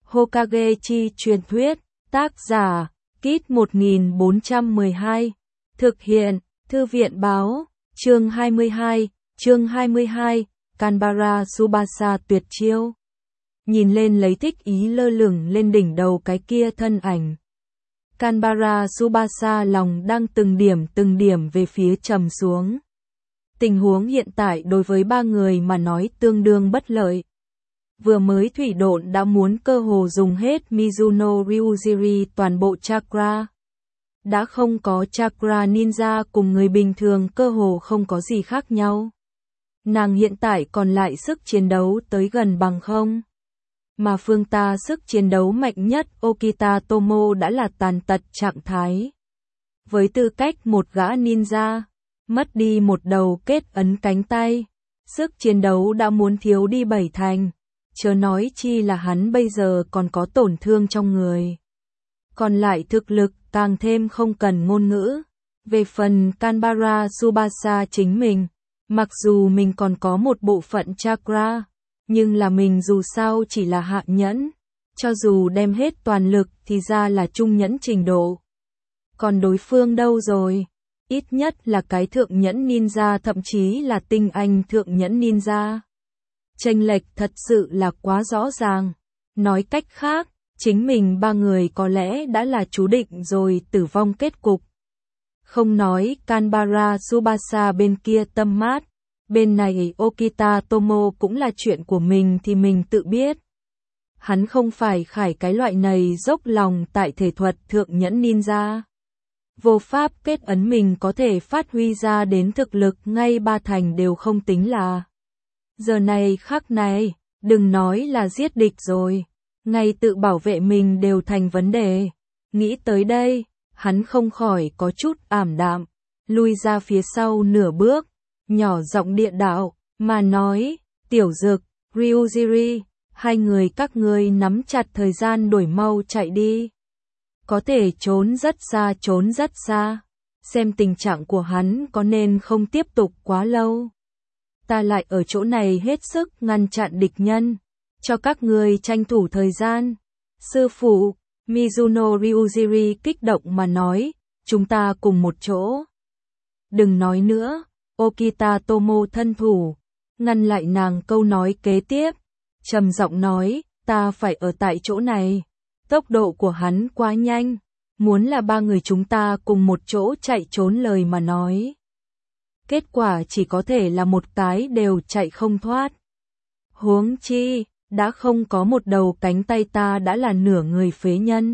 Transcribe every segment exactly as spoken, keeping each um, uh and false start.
Hokage chi truyền thuyết, tác giả, Kit một nghìn bốn trăm mười hai, thực hiện, Thư viện báo, chương hai mươi hai, chương hai mươi hai, Kanbara Tsubasa tuyệt chiêu. Nhìn lên lấy thích ý lơ lửng lên đỉnh đầu cái kia thân ảnh. Kanbara Tsubasa lòng đang từng điểm từng điểm về phía trầm xuống. Tình huống hiện tại đối với ba người mà nói tương đương bất lợi. Vừa mới thủy độn đã muốn cơ hồ dùng hết Mizuno Ryuziri toàn bộ chakra. Đã không có chakra ninja cùng người bình thường cơ hồ không có gì khác nhau. Nàng hiện tại còn lại sức chiến đấu tới gần bằng không. Mà phương ta sức chiến đấu mạnh nhất Okita Tomo đã là tàn tật trạng thái. Với tư cách một gã ninja, mất đi một đầu kết ấn cánh tay, sức chiến đấu đã muốn thiếu đi bảy thành. Chớ nói chi là hắn bây giờ còn có tổn thương trong người. Còn lại thực lực càng thêm không cần ngôn ngữ. Về phần Kanbara Tsubasa chính mình, mặc dù mình còn có một bộ phận chakra, nhưng là mình dù sao chỉ là hạ nhẫn. Cho dù đem hết toàn lực thì ra là trung nhẫn trình độ. Còn đối phương đâu rồi? Ít nhất là cái thượng nhẫn ninja, thậm chí là tinh anh thượng nhẫn ninja. Chênh lệch thật sự là quá rõ ràng. Nói cách khác, chính mình ba người có lẽ đã là chú định rồi tử vong kết cục. Không nói Kanbara Tsubasa bên kia tâm mát, bên này Okita Tomo cũng là chuyện của mình thì mình tự biết. Hắn không phải khải cái loại này dốc lòng tại thể thuật thượng nhẫn ninja. Vô pháp kết ấn mình có thể phát huy ra đến thực lực ngay ba thành đều không tính là. Giờ này khắc này, đừng nói là giết địch rồi, ngay tự bảo vệ mình đều thành vấn đề. Nghĩ tới đây, hắn không khỏi có chút ảm đạm, lui ra phía sau nửa bước, nhỏ giọng địa đạo, mà nói, Tiểu Dực, Ryuziri, hai người các ngươi nắm chặt thời gian đuổi mau chạy đi. Có thể trốn rất xa trốn rất xa, xem tình trạng của hắn có nên không tiếp tục quá lâu. Ta lại ở chỗ này hết sức ngăn chặn địch nhân, cho các người tranh thủ thời gian. Sư phụ, Mizuno Ryuziri kích động mà nói, chúng ta cùng một chỗ. Đừng nói nữa, Okita Tomo thân thủ, ngăn lại nàng câu nói kế tiếp, trầm giọng nói, ta phải ở tại chỗ này. Tốc độ của hắn quá nhanh, muốn là ba người chúng ta cùng một chỗ chạy trốn lời mà nói. Kết quả chỉ có thể là một cái đều chạy không thoát. Huống chi, đã không có một đầu cánh tay ta đã là nửa người phế nhân.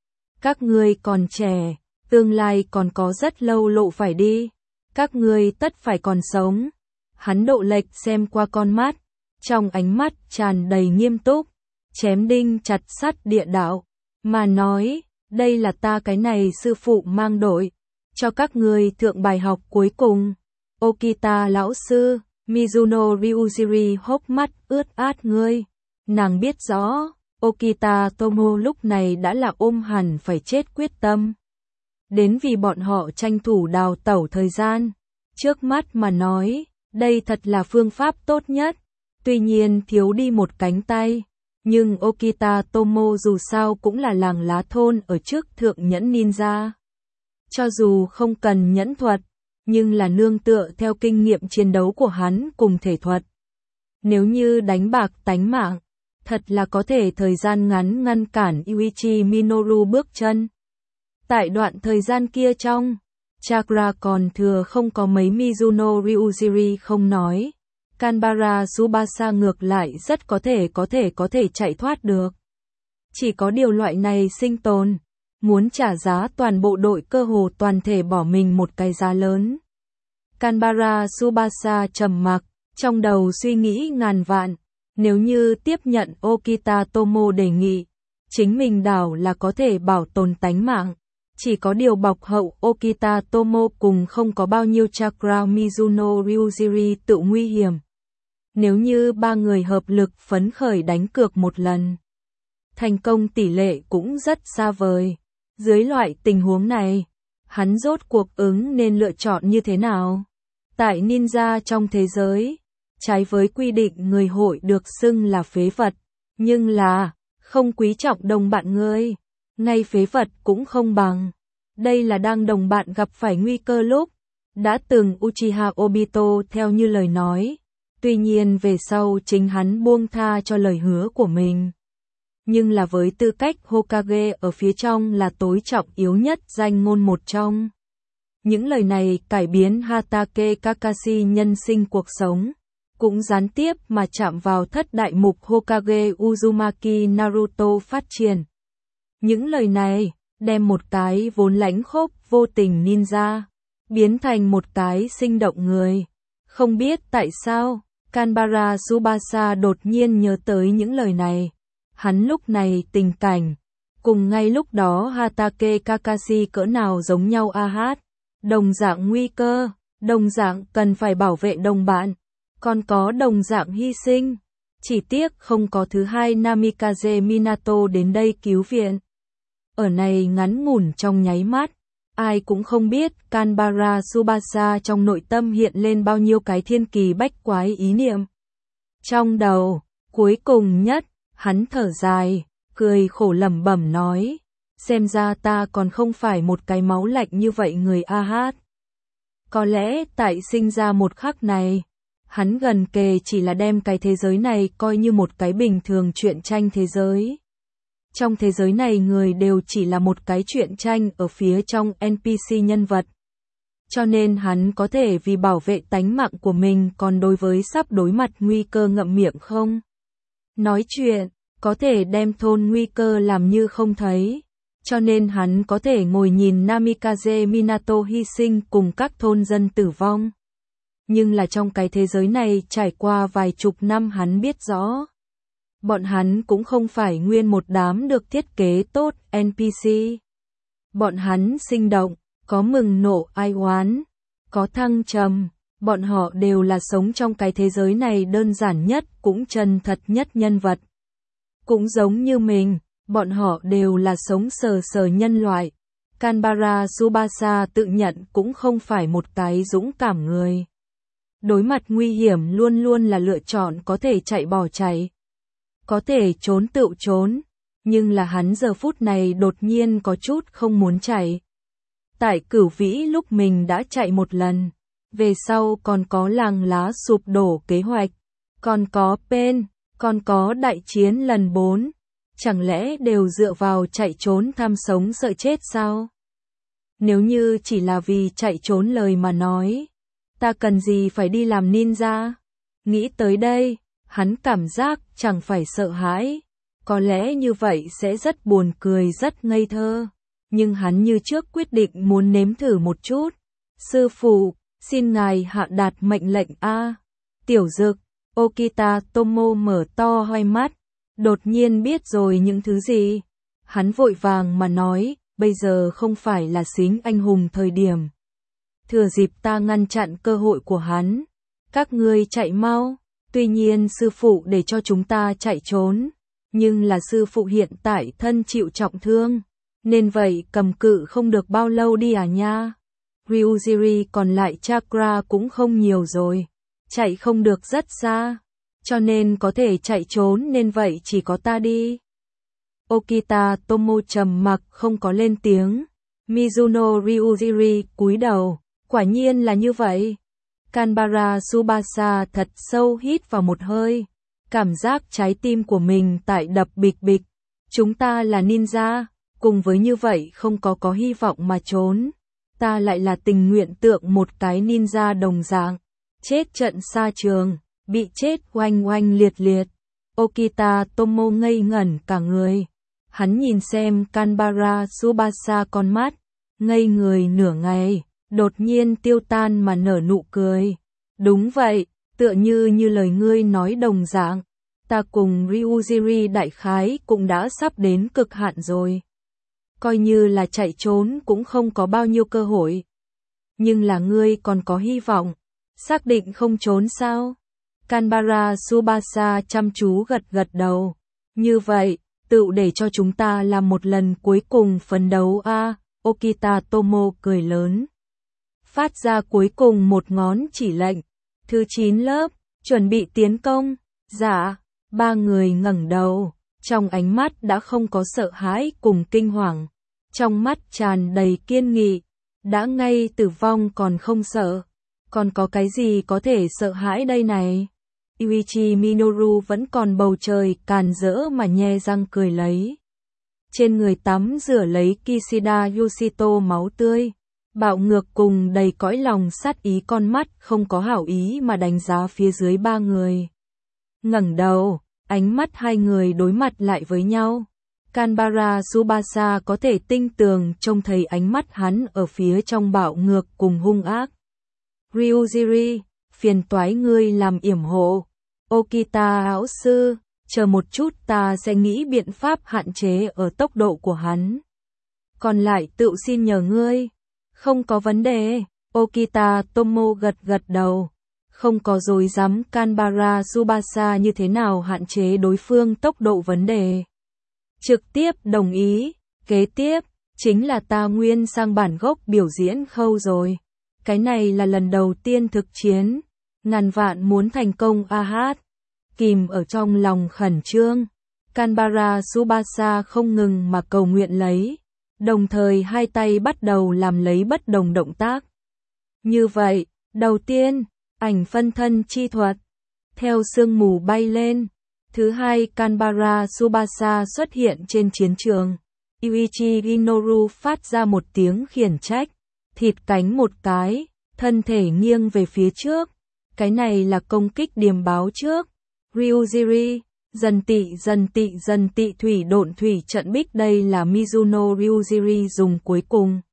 Các ngươi còn trẻ, tương lai còn có rất lâu lộ phải đi. Các ngươi tất phải còn sống. Hắn độ lệch xem qua con mắt, trong ánh mắt tràn đầy nghiêm túc, chém đinh chặt sắt địa đạo, mà nói, đây là ta cái này sư phụ mang đội, cho các ngươi thượng bài học cuối cùng. Okita lão sư, Mizuno Ryuziri hốc mắt ướt át ngươi. Nàng biết rõ, Okita Tomo lúc này đã là ôm hẳn phải chết quyết tâm. Đến vì bọn họ tranh thủ đào tẩu thời gian. Trước mắt mà nói, đây thật là phương pháp tốt nhất. Tuy nhiên thiếu đi một cánh tay. Nhưng Okita Tomo dù sao cũng là làng lá thôn ở trước thượng nhẫn ninja. Cho dù không cần nhẫn thuật, nhưng là nương tựa theo kinh nghiệm chiến đấu của hắn cùng thể thuật. Nếu như đánh bạc tánh mạng, thật là có thể thời gian ngắn ngăn cản Yuichi Minoru bước chân. Tại đoạn thời gian kia trong, chakra còn thừa không có mấy Mizuno Ryuziri không nói. Kanbara Tsubasa ngược lại rất có thể có thể có thể chạy thoát được. Chỉ có điều loại này sinh tồn, muốn trả giá toàn bộ đội cơ hồ toàn thể bỏ mình một cái giá lớn. Kanbara Tsubasa trầm mặc, trong đầu suy nghĩ ngàn vạn, nếu như tiếp nhận Okita Tomo đề nghị, chính mình đảo là có thể bảo tồn tánh mạng. Chỉ có điều bọc hậu Okita Tomo cùng không có bao nhiêu chakra Mizuno Ryuziri tự nguy hiểm. Nếu như ba người hợp lực phấn khởi đánh cược một lần, thành công tỷ lệ cũng rất xa vời. Dưới loại tình huống này, hắn rốt cuộc ứng nên lựa chọn như thế nào? Tại ninja trong thế giới, trái với quy định người hội được xưng là phế vật, nhưng là Không quý trọng đồng bạn ngươi, ngay phế vật cũng không bằng. Đây là đang đồng bạn gặp phải nguy cơ lúc đã từng Uchiha Obito theo như lời nói. Tuy nhiên về sau chính hắn buông tha cho lời hứa của mình. Nhưng là với tư cách Hokage ở phía trong là tối trọng yếu nhất danh ngôn một trong. Những lời này cải biến Hatake Kakashi nhân sinh cuộc sống, cũng gián tiếp mà chạm vào thất đại mục Hokage Uzumaki Naruto phát triển. Những lời này đem một cái vốn lãnh khốc vô tình ninja biến thành một cái sinh động người. Không biết tại sao, Kanbara Tsubasa đột nhiên nhớ tới những lời này. Hắn lúc này tình cảnh, cùng ngay lúc đó Hatake Kakashi cỡ nào giống nhau a hát. Đồng dạng nguy cơ, đồng dạng cần phải bảo vệ đồng bạn, còn có đồng dạng hy sinh. Chỉ tiếc không có thứ hai Namikaze Minato đến đây cứu viện. Ở này ngắn ngủn trong nháy mắt, ai cũng không biết Kanbara Tsubasa trong nội tâm hiện lên bao nhiêu cái thiên kỳ bách quái ý niệm. Trong đầu, cuối cùng nhất, hắn thở dài, cười khổ lẩm bẩm nói, xem ra ta còn không phải một cái máu lạnh như vậy người a hát. Có lẽ tại sinh ra một khắc này, hắn gần kề chỉ là đem cái thế giới này coi như một cái bình thường truyện tranh thế giới. Trong thế giới này người đều chỉ là một cái truyện tranh ở phía trong en pê xê nhân vật. Cho nên hắn có thể vì bảo vệ tánh mạng của mình còn đối với sắp đối mặt nguy cơ ngậm miệng không? Nói chuyện, có thể đem thôn nguy cơ làm như không thấy. Cho nên hắn có thể ngồi nhìn Namikaze Minato hy sinh cùng các thôn dân tử vong. Nhưng là trong cái thế giới này trải qua vài chục năm hắn biết rõ. Bọn hắn cũng không phải nguyên một đám được thiết kế tốt en pê xê. Bọn hắn sinh động, có mừng nộ ai oán, có thăng trầm. Bọn họ đều là sống trong cái thế giới này đơn giản nhất cũng chân thật nhất nhân vật. Cũng giống như mình. Bọn họ đều là sống sờ sờ nhân loại. Kanbara Tsubasa tự nhận cũng không phải một cái dũng cảm người. Đối mặt nguy hiểm luôn luôn là lựa chọn có thể chạy bỏ chạy. Có thể trốn tự trốn. Nhưng là hắn giờ phút này đột nhiên có chút không muốn chạy. Tại Cửu Vĩ lúc mình đã chạy một lần. Về sau còn có làng lá sụp đổ kế hoạch. Còn có Pen. Còn có đại chiến lần bốn. Chẳng lẽ đều dựa vào chạy trốn tham sống sợ chết sao? Nếu như chỉ là vì chạy trốn lời mà nói, ta cần gì phải đi làm ninja? Nghĩ tới đây, hắn cảm giác chẳng phải sợ hãi. Có lẽ như vậy sẽ rất buồn cười rất ngây thơ. Nhưng hắn như trước quyết định muốn nếm thử một chút. Sư phụ, xin ngài hạ đạt mệnh lệnh A. Tiểu Dực, Okita Tomo mở to hai mắt. Đột nhiên biết rồi những thứ gì. Hắn vội vàng mà nói, bây giờ không phải là xính anh hùng thời điểm. Thừa dịp ta ngăn chặn cơ hội của hắn. Các ngươi chạy mau. Tuy nhiên sư phụ để cho chúng ta chạy trốn. Nhưng là sư phụ hiện tại thân chịu trọng thương. Nên vậy cầm cự không được bao lâu đi à nha. Ryujiri còn lại chakra cũng không nhiều rồi. Chạy không được rất xa. Cho nên có thể chạy trốn nên vậy chỉ có ta đi. Okita Tomo trầm mặc không có lên tiếng. Mizuno Ryujiri cúi đầu. Quả nhiên là như vậy. Kanbara Tsubasa thật sâu hít vào một hơi. Cảm giác trái tim của mình tại đập bịch bịch. Chúng ta là ninja. Cùng với như vậy không có có hy vọng mà trốn. Ta lại là tình nguyện tượng một cái ninja đồng dạng. Chết trận xa trường. Bị chết oanh oanh liệt liệt. Okita Tomo ngây ngẩn cả người. Hắn nhìn xem Kanbara Tsubasa con mắt. Ngây người nửa ngày. Đột nhiên tiêu tan mà nở nụ cười. Đúng vậy, tựa như như lời ngươi nói đồng dạng. Ta cùng Ryujiri đại khái cũng đã sắp đến cực hạn rồi. Coi như là chạy trốn cũng không có bao nhiêu cơ hội. Nhưng là ngươi còn có hy vọng. Xác định không trốn sao? Kanbara Tsubasa chăm chú gật gật đầu. Như vậy, tự để cho chúng ta làm một lần cuối cùng phấn đấu a. À, Okita Tomo cười lớn. Phát ra cuối cùng một ngón chỉ lệnh. Thứ chín lớp, chuẩn bị tiến công. Dạ, ba người ngẩng đầu. Trong ánh mắt đã không có sợ hãi cùng kinh hoàng, trong mắt tràn đầy kiên nghị, đã ngay tử vong còn không sợ, còn có cái gì có thể sợ hãi đây này? Yuichi Minoru vẫn còn bầu trời càn rỡ mà nhe răng cười lấy. Trên người tắm rửa lấy Kishida Yoshito máu tươi, bạo ngược cùng đầy cõi lòng sát ý, con mắt không có hảo ý mà đánh giá phía dưới ba người. Ngẩng đầu, ánh mắt hai người đối mặt lại với nhau. Kanbara Tsubasa có thể tinh tường trông thấy ánh mắt hắn ở phía trong bạo ngược cùng hung ác. Ryujiri, phiền toái ngươi làm yểm hộ. Okita áo sư, chờ một chút ta sẽ nghĩ biện pháp hạn chế ở tốc độ của hắn. Còn lại tự xin nhờ ngươi. Không có vấn đề. Okita Tomo gật gật đầu. Không có dối dám Kanbara Tsubasa như thế nào hạn chế đối phương tốc độ vấn đề. Trực tiếp đồng ý. Kế tiếp, chính là ta nguyên sang bản gốc biểu diễn khâu rồi. Cái này là lần đầu tiên thực chiến. Ngàn vạn muốn thành công a hát. Kìm ở trong lòng khẩn trương. Kanbara Tsubasa không ngừng mà cầu nguyện lấy. Đồng thời hai tay bắt đầu làm lấy bất đồng động tác. Như vậy, đầu tiên, ảnh phân thân chi thuật. Theo sương mù bay lên. Thứ hai, Kanbara Tsubasa xuất hiện trên chiến trường. Yuichi Minoru phát ra một tiếng khiển trách. Thịt cánh một cái, thân thể nghiêng về phía trước. Cái này là công kích điềm báo trước. Ryujiri, dần tị dần tị dần tị thủy độn thủy trận bích, đây là Mizuno Ryujiri dùng cuối cùng.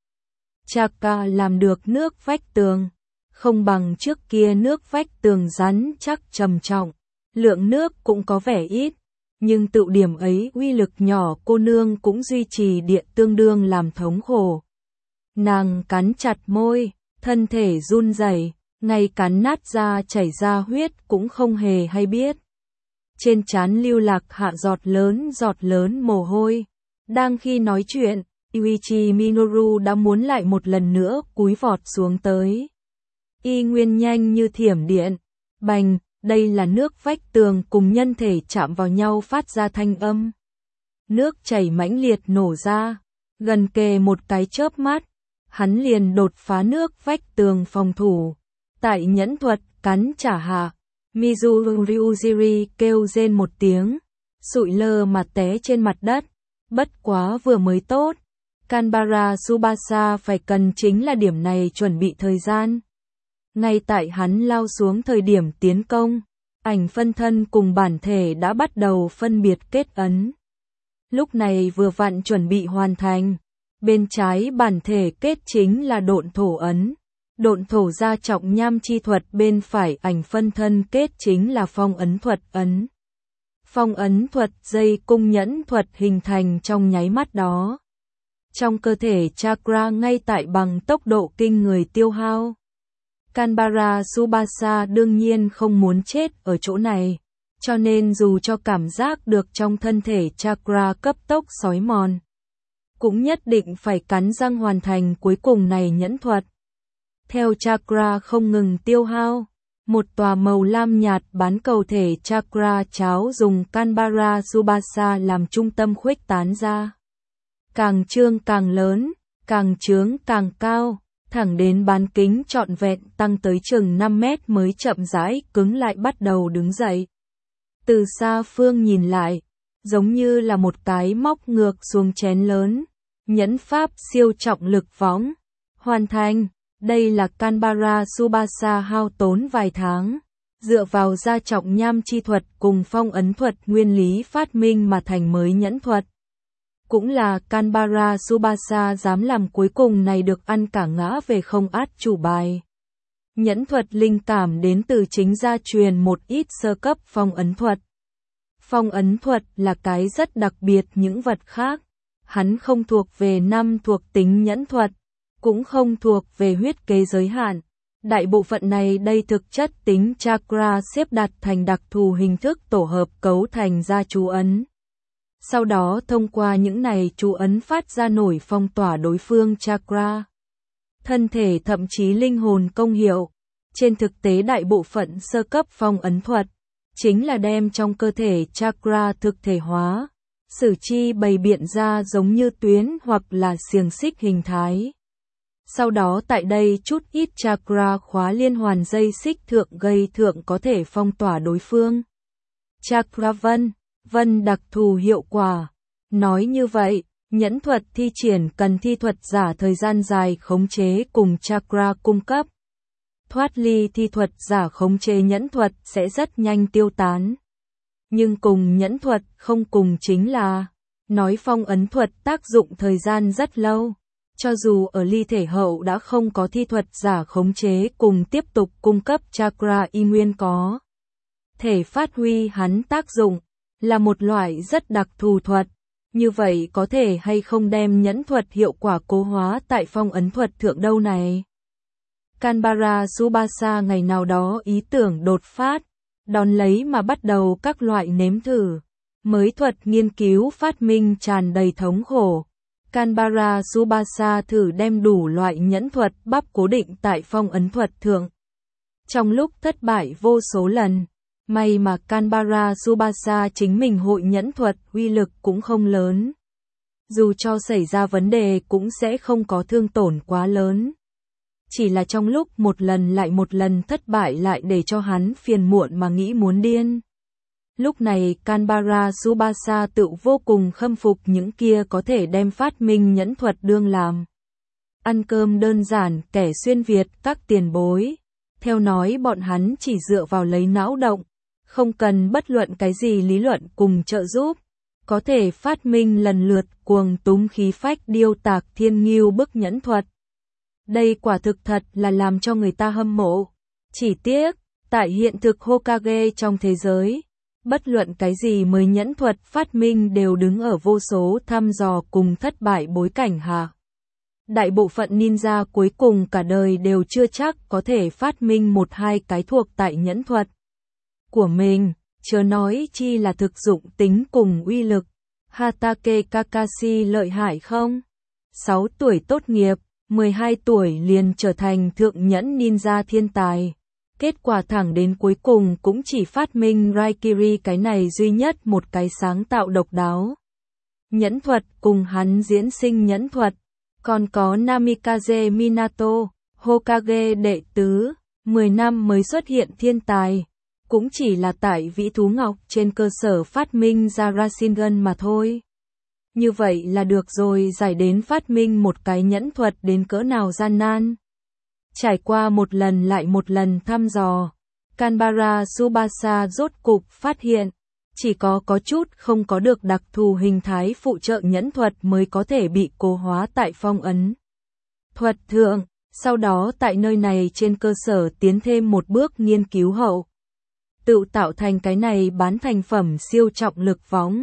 Chaka làm được nước vách tường. Không bằng trước kia nước vách tường rắn chắc trầm trọng. Lượng nước cũng có vẻ ít. Nhưng tự điểm ấy uy lực nhỏ, cô nương cũng duy trì địa tương đương làm thống khổ. Nàng cắn chặt môi, thân thể run rẩy, ngay cắn nát ra chảy ra huyết cũng không hề hay biết. Trên trán lưu lạc hạ giọt lớn giọt lớn mồ hôi. Đang khi nói chuyện, Yuichi Minoru đã muốn lại một lần nữa cúi vọt xuống tới. Y nguyên nhanh như thiểm điện. Bành, đây là nước vách tường cùng nhân thể chạm vào nhau phát ra thanh âm. Nước chảy mãnh liệt nổ ra. Gần kề một cái chớp mắt, hắn liền đột phá nước vách tường phòng thủ. Tại nhẫn thuật cắn trả hạ, Mizuno Ryujiri kêu rên một tiếng, sụi lơ mà té trên mặt đất. Bất quá vừa mới tốt. Kanbara Tsubasa phải cần chính là điểm này chuẩn bị thời gian. Ngay tại hắn lao xuống thời điểm tiến công, ảnh phân thân cùng bản thể đã bắt đầu phân biệt kết ấn. Lúc này vừa vặn chuẩn bị hoàn thành. Bên trái bản thể kết chính là độn thổ ấn. Độn thổ gia trọng nham chi thuật, bên phải ảnh phân thân kết chính là phong ấn thuật ấn. Phong ấn thuật dây cung nhẫn thuật hình thành trong nháy mắt đó. Trong cơ thể chakra ngay tại bằng tốc độ kinh người tiêu hao. Kanbara Tsubasa đương nhiên không muốn chết ở chỗ này, cho nên dù cho cảm giác được trong thân thể chakra cấp tốc xói mòn, cũng nhất định phải cắn răng hoàn thành cuối cùng này nhẫn thuật. Theo chakra không ngừng tiêu hao, một tòa màu lam nhạt bán cầu thể chakra cháo dùng Kanbara Tsubasa làm trung tâm khuếch tán ra. Càng trương càng lớn, càng trướng càng cao, thẳng đến bán kính trọn vẹn tăng tới chừng năm mét mới chậm rãi cứng lại bắt đầu đứng dậy. Từ xa phương nhìn lại, giống như là một cái móc ngược xuống chén lớn. Nhẫn pháp siêu trọng lực võng. Hoàn thành. Đây là Kanbara Tsubasa hao tốn vài tháng, dựa vào gia trọng nham chi thuật cùng phong ấn thuật nguyên lý phát minh mà thành mới nhẫn thuật. Cũng là Kanbara Tsubasa dám làm cuối cùng này được ăn cả ngã về không át chủ bài. Nhẫn thuật linh cảm đến từ chính gia truyền một ít sơ cấp phong ấn thuật. Phong ấn thuật là cái rất đặc biệt những vật khác. Hắn không thuộc về năm thuộc tính nhẫn thuật, cũng không thuộc về huyết kế giới hạn. Đại bộ phận này đây thực chất tính chakra xếp đặt thành đặc thù hình thức tổ hợp cấu thành ra chú ấn. Sau đó thông qua những này chú ấn phát ra nổi phong tỏa đối phương chakra. Thân thể thậm chí linh hồn công hiệu. Trên thực tế đại bộ phận sơ cấp phong ấn thuật chính là đem trong cơ thể chakra thực thể hóa, sử chi bày biện ra giống như tuyến hoặc là xiềng xích hình thái. Sau đó tại đây chút ít chakra khóa liên hoàn dây xích thượng gây thượng có thể phong tỏa đối phương. Chakra vân, vân đặc thù hiệu quả. Nói như vậy, nhẫn thuật thi triển cần thi thuật giả thời gian dài khống chế cùng chakra cung cấp. Thoát ly thi thuật giả khống chế nhẫn thuật sẽ rất nhanh tiêu tán. Nhưng cùng nhẫn thuật không cùng chính là, nói phong ấn thuật tác dụng thời gian rất lâu. Cho dù ở ly thể hậu đã không có thi thuật giả khống chế cùng tiếp tục cung cấp chakra y nguyên có thể phát huy hắn tác dụng, là một loại rất đặc thù thuật. Như vậy có thể hay không đem nhẫn thuật hiệu quả cố hóa tại phong ấn thuật thượng đâu này? Canberra Subasa ngày nào đó ý tưởng đột phát, đón lấy mà bắt đầu các loại nếm thử. Mới thuật nghiên cứu phát minh tràn đầy thống khổ. Canberra Subasa thử đem đủ loại nhẫn thuật bắp cố định tại phong ấn thuật thượng. Trong lúc thất bại vô số lần, may mà Canberra Subasa chính mình hội nhẫn thuật uy lực cũng không lớn. Dù cho xảy ra vấn đề cũng sẽ không có thương tổn quá lớn. Chỉ là trong lúc một lần lại một lần thất bại lại để cho hắn phiền muộn mà nghĩ muốn điên. Lúc này Canberra Subasa tự vô cùng khâm phục những kia có thể đem phát minh nhẫn thuật đương làm. Ăn cơm đơn giản kẻ xuyên Việt các tiền bối. Theo nói bọn hắn chỉ dựa vào lấy não động, không cần bất luận cái gì lý luận cùng trợ giúp. Có thể phát minh lần lượt cuồng túm khí phách điêu tạc thiên nghiêu bức nhẫn thuật. Đây quả thực thật là làm cho người ta hâm mộ. Chỉ tiếc, tại hiện thực Hokage trong thế giới, bất luận cái gì mới nhẫn thuật phát minh đều đứng ở vô số thăm dò cùng thất bại bối cảnh hạ. Đại bộ phận ninja cuối cùng cả đời đều chưa chắc có thể phát minh một hai cái thuộc tại nhẫn thuật của mình, chớ nói chi là thực dụng tính cùng uy lực. Hatake Kakashi lợi hại không? sáu tuổi tốt nghiệp, mười hai tuổi liền trở thành thượng nhẫn ninja thiên tài. Kết quả thẳng đến cuối cùng cũng chỉ phát minh Raikiri cái này duy nhất một cái sáng tạo độc đáo. Nhẫn thuật cùng hắn diễn sinh nhẫn thuật, còn có Namikaze Minato, Hokage đệ tứ, mười năm mới xuất hiện thiên tài, cũng chỉ là tại vĩ thú ngọc trên cơ sở phát minh ra Rasengan mà thôi. Như vậy là được rồi, giải đến phát minh một cái nhẫn thuật đến cỡ nào gian nan. Trải qua một lần lại một lần thăm dò, Canberra Subasa rốt cục phát hiện, chỉ có có chút không có được đặc thù hình thái phụ trợ nhẫn thuật mới có thể bị cố hóa tại phong ấn thuật thượng, sau đó tại nơi này trên cơ sở tiến thêm một bước nghiên cứu hậu. Tự tạo thành cái này bán thành phẩm siêu trọng lực võng.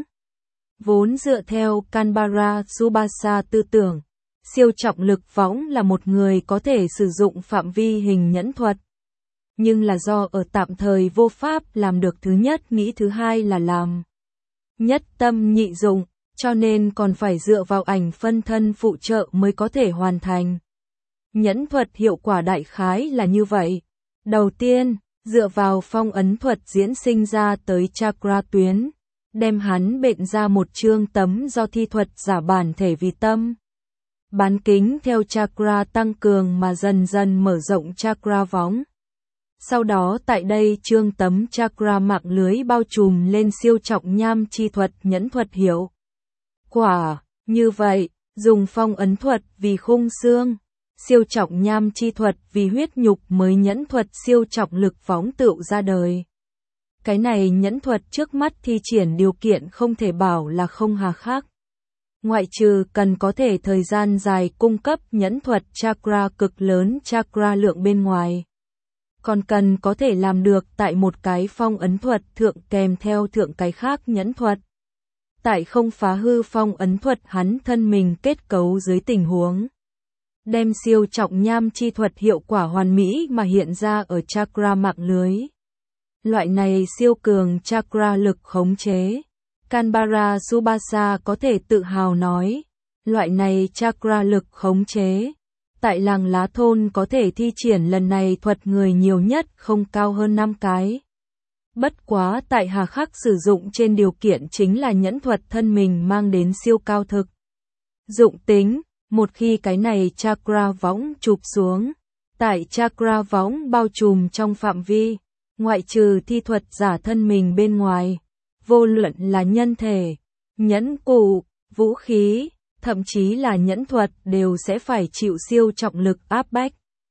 Vốn dựa theo Canberra Subasa tư tưởng, siêu trọng lực võng là một người có thể sử dụng phạm vi hình nhẫn thuật. Nhưng là do ở tạm thời vô pháp làm được thứ nhất, nghĩ thứ hai là làm nhất tâm nhị dụng, cho nên còn phải dựa vào ảnh phân thân phụ trợ mới có thể hoàn thành. Nhẫn thuật hiệu quả đại khái là như vậy. Đầu tiên, dựa vào phong ấn thuật diễn sinh ra tới chakra tuyến, đem hắn bệnh ra một chương tấm do thi thuật giả bản thể vì tâm. Bán kính theo chakra tăng cường mà dần dần mở rộng chakra võng. Sau đó tại đây chương tấm chakra mạng lưới bao trùm lên siêu trọng nham chi thuật nhẫn thuật hiệu quả. Như vậy, dùng phong ấn thuật vì khung xương, siêu trọng nham chi thuật vì huyết nhục mới nhẫn thuật siêu trọng lực võng tựu ra đời. Cái này nhẫn thuật trước mắt thi triển điều kiện không thể bảo là không hà khắc. Ngoại trừ cần có thể thời gian dài cung cấp nhẫn thuật chakra cực lớn chakra lượng bên ngoài. Còn cần có thể làm được tại một cái phong ấn thuật thượng kèm theo thượng cái khác nhẫn thuật. Tại không phá hư phong ấn thuật hắn thân mình kết cấu dưới tình huống. Đem siêu trọng nham chi thuật hiệu quả hoàn mỹ mà hiện ra ở chakra mạng lưới. Loại này siêu cường chakra lực khống chế. Canberra Subasa có thể tự hào nói. Loại này chakra lực khống chế. Tại làng lá thôn có thể thi triển lần này thuật người nhiều nhất không cao hơn năm cái. Bất quá tại hà khắc sử dụng trên điều kiện chính là nhẫn thuật thân mình mang đến siêu cao thực dụng tính, một khi cái này chakra võng chụp xuống, tại chakra võng bao trùm trong phạm vi, ngoại trừ thi thuật giả thân mình bên ngoài, vô luận là nhân thể, nhẫn cụ, vũ khí, thậm chí là nhẫn thuật đều sẽ phải chịu siêu trọng lực áp bách.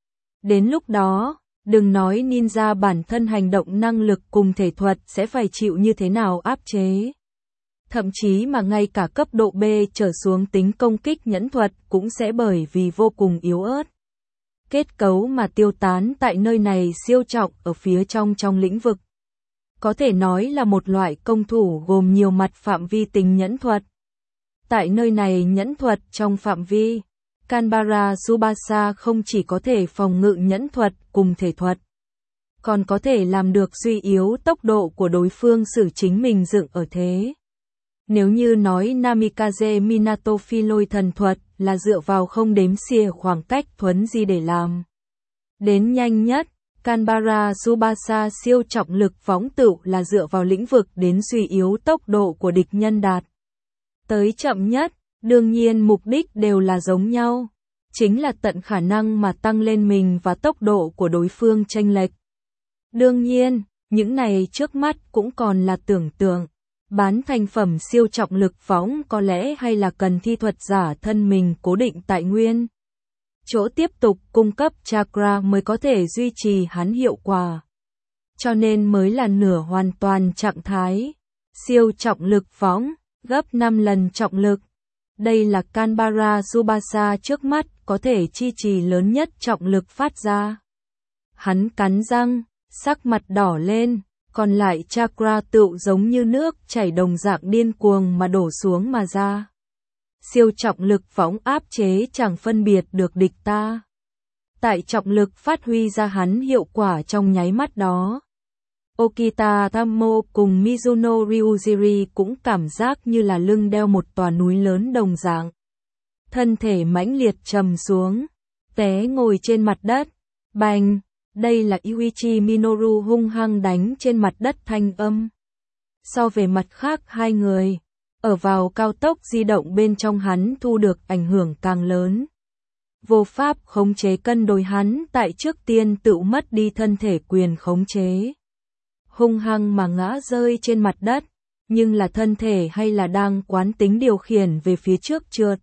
Đến lúc đó, đừng nói ninja bản thân hành động năng lực cùng thể thuật sẽ phải chịu như thế nào áp chế. Thậm chí mà ngay cả cấp độ B trở xuống tính công kích nhẫn thuật cũng sẽ bởi vì vô cùng yếu ớt. Kết cấu mà tiêu tán tại nơi này siêu trọng ở phía trong trong lĩnh vực. Có thể nói là một loại công thủ gồm nhiều mặt phạm vi tính nhẫn thuật. Tại nơi này nhẫn thuật trong phạm vi, Canberra Tsubasa không chỉ có thể phòng ngự nhẫn thuật cùng thể thuật, còn có thể làm được suy yếu tốc độ của đối phương xử chính mình dựng ở thế. Nếu như nói Namikaze Minato phi lôi thần thuật là dựa vào không đếm xỉa khoảng cách thuấn di để làm đến nhanh nhất, Canberra Tsubasa siêu trọng lực phóng tựu là dựa vào lĩnh vực đến suy yếu tốc độ của địch nhân đạt tới chậm nhất. Đương nhiên mục đích đều là giống nhau, chính là tận khả năng mà tăng lên mình và tốc độ của đối phương chênh lệch. Đương nhiên, những này trước mắt cũng còn là tưởng tượng, bán thành phẩm siêu trọng lực phóng có lẽ hay là cần thi thuật giả thân mình cố định tại nguyên chỗ tiếp tục cung cấp chakra mới có thể duy trì hắn hiệu quả. Cho nên mới là nửa hoàn toàn trạng thái, siêu trọng lực phóng, gấp năm lần trọng lực. Đây là Canberra Tsubasa trước mắt có thể chi trì lớn nhất trọng lực phát ra. Hắn cắn răng, sắc mặt đỏ lên, còn lại chakra tựu giống như nước chảy đồng dạng điên cuồng mà đổ xuống mà ra. Siêu trọng lực phóng áp chế chẳng phân biệt được địch ta. Tại trọng lực phát huy ra hắn hiệu quả trong nháy mắt đó. Okita Tamo cùng Mizuno Ryujiri cũng cảm giác như là lưng đeo một tòa núi lớn đồng dạng. Thân thể mãnh liệt trầm xuống, té ngồi trên mặt đất. Bành, đây là Yuichi Minoru hung hăng đánh trên mặt đất thanh âm. So về mặt khác hai người, ở vào cao tốc di động bên trong hắn thu được ảnh hưởng càng lớn. Vô pháp khống chế cân đối hắn tại trước tiên tự mất đi thân thể quyền khống chế. Hung hăng mà ngã rơi trên mặt đất, nhưng là thân thể hay là đang quán tính điều khiển về phía trước trượt.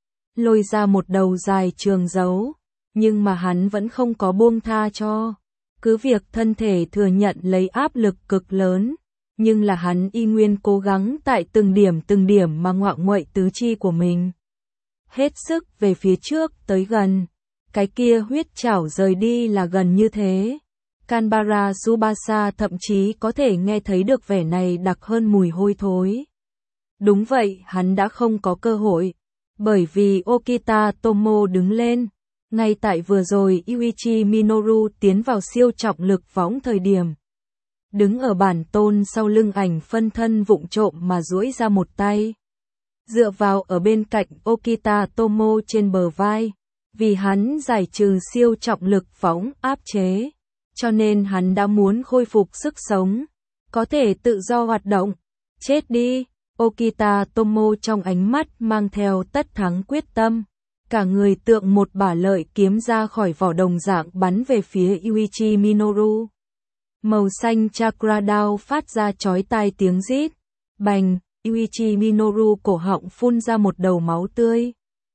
Lôi ra một đầu dài trường dấu, nhưng mà hắn vẫn không có buông tha cho. Cứ việc thân thể thừa nhận lấy áp lực cực lớn, nhưng là hắn y nguyên cố gắng tại từng điểm từng điểm mà ngoạ nguậy tứ chi của mình. Hết sức về phía trước tới gần, cái kia huyết chảo rời đi là gần như thế. Canberra Tsubasa thậm chí có thể nghe thấy được vẻ này đặc hơn mùi hôi thối. Đúng vậy, hắn đã không có cơ hội, bởi vì Okita Tomo đứng lên. Ngay tại vừa rồi Yuichi Minoru tiến vào siêu trọng lực phóng thời điểm. Đứng ở bản tôn sau lưng ảnh phân thân vụng trộm mà duỗi ra một tay. Dựa vào ở bên cạnh Okita Tomo trên bờ vai, vì hắn giải trừ siêu trọng lực phóng áp chế. Cho nên hắn đã muốn khôi phục sức sống, có thể tự do hoạt động. Chết đi, Okita Tomo trong ánh mắt mang theo tất thắng quyết tâm. Cả người tượng một bả lợi kiếm ra khỏi vỏ đồng dạng bắn về phía Yuichi Minoru. Màu xanh chakra đao phát ra chói tai tiếng rít. Bành, Yuichi Minoru cổ họng phun ra một đầu máu tươi.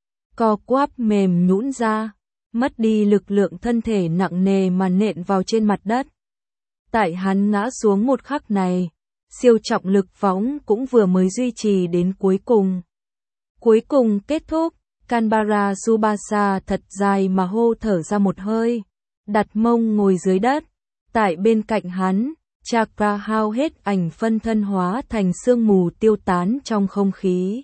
Co quắp mềm nhũn ra. Mất đi lực lượng thân thể nặng nề mà nện vào trên mặt đất. Tại hắn ngã xuống một khắc này, siêu trọng lực phóng cũng vừa mới duy trì đến cuối cùng. Cuối cùng kết thúc, Canberra Tsubasa thật dài mà hô thở ra một hơi, đặt mông ngồi dưới đất. Tại bên cạnh hắn, chakra hao hết ảnh phân thân hóa thành sương mù tiêu tán trong không khí.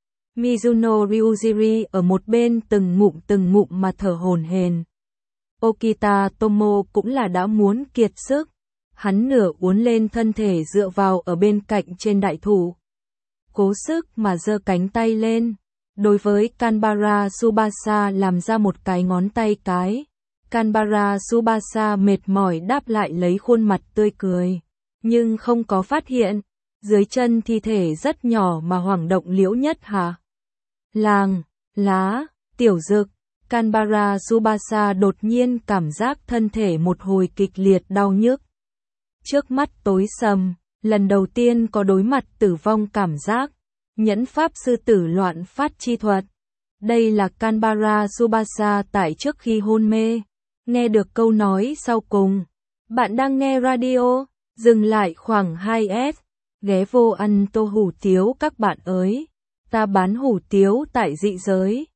Mizuno Ryujiri ở một bên từng ngụm từng ngụm mà thở hổn hển. Okita Tomo cũng là đã muốn kiệt sức. Hắn nửa uốn lên thân thể dựa vào ở bên cạnh trên đại thụ. Cố sức mà giơ cánh tay lên. Đối với Canberra Tsubasa làm ra một cái ngón tay cái. Canberra Tsubasa mệt mỏi đáp lại lấy khuôn mặt tươi cười. nhưng không có phát hiện. Dưới chân thi thể rất nhỏ mà hoảng động Liễu Nhất Hà. Làng, lá, tiểu dực, Canberra Tsubasa đột nhiên cảm giác thân thể một hồi kịch liệt đau nhức. Trước mắt tối sầm, lần đầu tiên có đối mặt tử vong cảm giác. Nhẫn pháp sư tử loạn phát chi thuật. Đây là Canberra Tsubasa tại trước khi hôn mê. Nghe được câu nói sau cùng. Bạn đang nghe radio, dừng lại khoảng hai phút. Ghé vô ăn tô hủ tiếu các bạn ơi. Ta bán hủ tiếu tại dị giới.